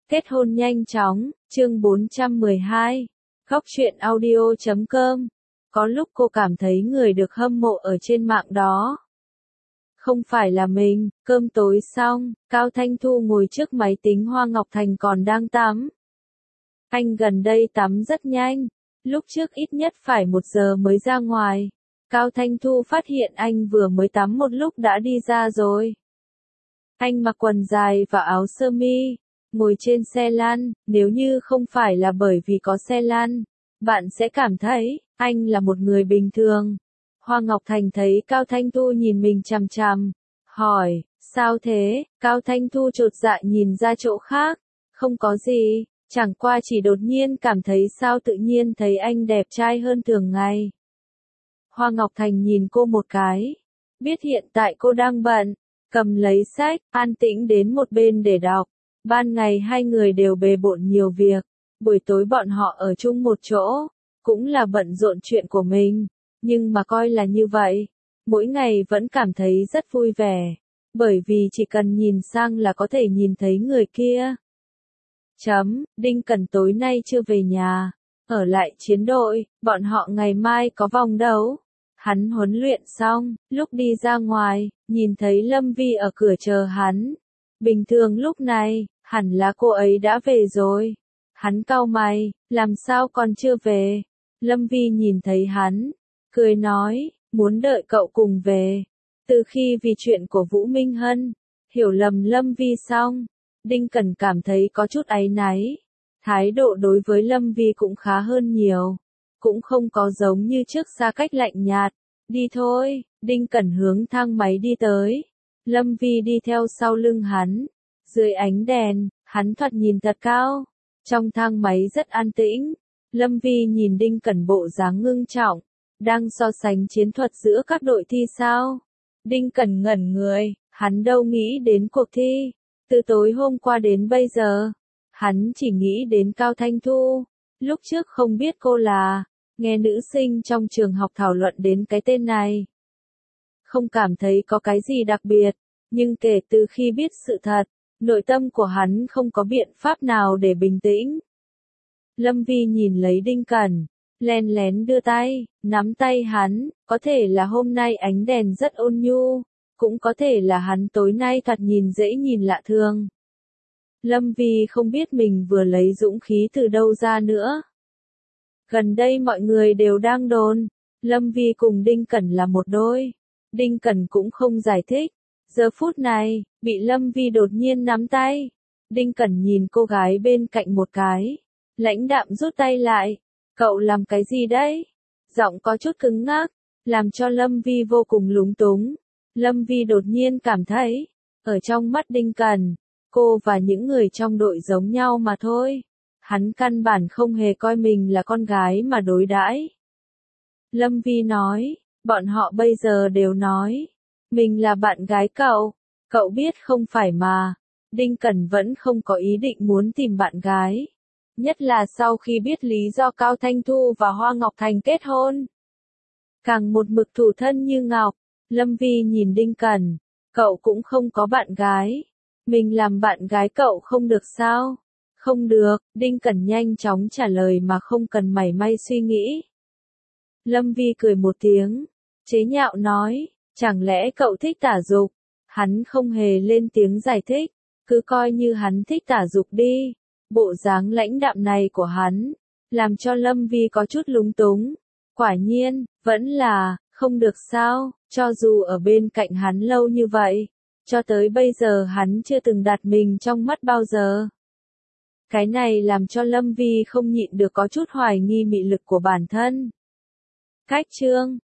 Kết hôn nhanh chóng, chương 412. Góc truyện audio.com. Có lúc cô cảm thấy người được hâm mộ ở trên mạng đó không phải là mình. Cơm tối xong, Cao Thanh Thu ngồi trước máy tính, Hoa Ngọc Thành còn đang tắm. Anh gần đây tắm rất nhanh, lúc trước ít nhất phải 1 giờ mới ra ngoài. Cao Thanh Thu phát hiện anh vừa mới tắm một lúc đã đi ra rồi. Anh mặc quần dài và áo sơ mi, ngồi trên xe lăn. Nếu như không phải là bởi vì có xe lăn, bạn sẽ cảm thấy anh là một người bình thường. Hoa Ngọc Thành thấy Cao Thanh Thu nhìn mình chằm chằm, hỏi, sao thế? Cao Thanh Thu chột dạ nhìn ra chỗ khác, không có gì, chẳng qua chỉ đột nhiên cảm thấy sao tự nhiên thấy anh đẹp trai hơn thường ngày. Hoa Ngọc Thành nhìn cô một cái, biết hiện tại cô đang bận, cầm lấy sách, an tĩnh đến một bên để đọc. Ban ngày hai người đều bề bộn nhiều việc, buổi tối bọn họ ở chung một chỗ, cũng là bận rộn chuyện của mình, nhưng mà coi là như vậy, mỗi ngày vẫn cảm thấy rất vui vẻ, bởi vì chỉ cần nhìn sang là có thể nhìn thấy người kia. Đinh Cẩn tối nay chưa về nhà, ở lại chiến đội, bọn họ ngày mai có vòng đấu. Hắn huấn luyện xong, lúc đi ra ngoài, nhìn thấy Lâm Vi ở cửa chờ hắn. Bình thường lúc này, hẳn là cô ấy đã về rồi. Hắn cau mày, làm sao còn chưa về? Lâm Vi nhìn thấy hắn, cười nói, muốn đợi cậu cùng về. Từ khi vì chuyện của Vũ Minh Hân, hiểu lầm Lâm Vi xong, Đinh Cẩn cảm thấy có chút áy náy. Thái độ đối với Lâm Vi cũng khá hơn nhiều, cũng không có giống như trước xa cách lạnh nhạt. Đi thôi, Đinh Cẩn hướng thang máy đi tới. Lâm Vi đi theo sau lưng hắn. Dưới ánh đèn, hắn thoạt nhìn thật cao. Trong thang máy rất an tĩnh. Lâm Vi nhìn Đinh Cẩn bộ dáng ngưng trọng, đang so sánh chiến thuật giữa các đội thi sao? Đinh Cẩn ngẩn người, hắn đâu nghĩ đến cuộc thi. Từ tối hôm qua đến bây giờ, hắn chỉ nghĩ đến Cao Thanh Thu. Lúc trước không biết cô là, nghe nữ sinh trong trường học thảo luận đến cái tên này. Không cảm thấy có cái gì đặc biệt, nhưng kể từ khi biết sự thật, nội tâm của hắn không có biện pháp nào để bình tĩnh. Lâm Vi nhìn lấy Đinh Cẩn, len lén đưa tay, nắm tay hắn, có thể là hôm nay ánh đèn rất ôn nhu, cũng có thể là hắn tối nay thoạt nhìn dễ nhìn lạ thường. Lâm Vi không biết mình vừa lấy dũng khí từ đâu ra nữa. Gần đây mọi người đều đang đồn, Lâm Vi cùng Đinh Cẩn là một đôi. Đinh Cẩn cũng không giải thích. Giờ phút này, bị Lâm Vi đột nhiên nắm tay. Đinh Cẩn nhìn cô gái bên cạnh một cái, lãnh đạm rút tay lại. Cậu làm cái gì đấy? Giọng có chút cứng ngắc, làm cho Lâm Vi vô cùng lúng túng. Lâm Vi đột nhiên cảm thấy, ở trong mắt Đinh Cẩn, cô và những người trong đội giống nhau mà thôi. Hắn căn bản không hề coi mình là con gái mà đối đãi. Lâm Vi nói, bọn họ bây giờ đều nói, mình là bạn gái cậu biết không phải mà. Đinh Cẩn vẫn không có ý định muốn tìm bạn gái. Nhất là sau khi biết lý do Cao Thanh Thu và Hoa Ngọc Thành kết hôn. Càng một mực thủ thân như ngọc, Lâm Vi nhìn Đinh Cẩn, cậu cũng không có bạn gái. Mình làm bạn gái cậu không được sao? Không được, Đinh Cẩn nhanh chóng trả lời mà không cần mảy may suy nghĩ. Lâm Vi cười một tiếng, chế nhạo nói, chẳng lẽ cậu thích tả dục? Hắn không hề lên tiếng giải thích, cứ coi như hắn thích tả dục đi. Bộ dáng lãnh đạm này của hắn, làm cho Lâm Vi có chút lúng túng. Quả nhiên, vẫn là, không được sao, cho dù ở bên cạnh hắn lâu như vậy, cho tới bây giờ hắn chưa từng đặt mình trong mắt bao giờ. Cái này làm cho Lâm Vi không nhịn được có chút hoài nghi mị lực của bản thân. Cách chương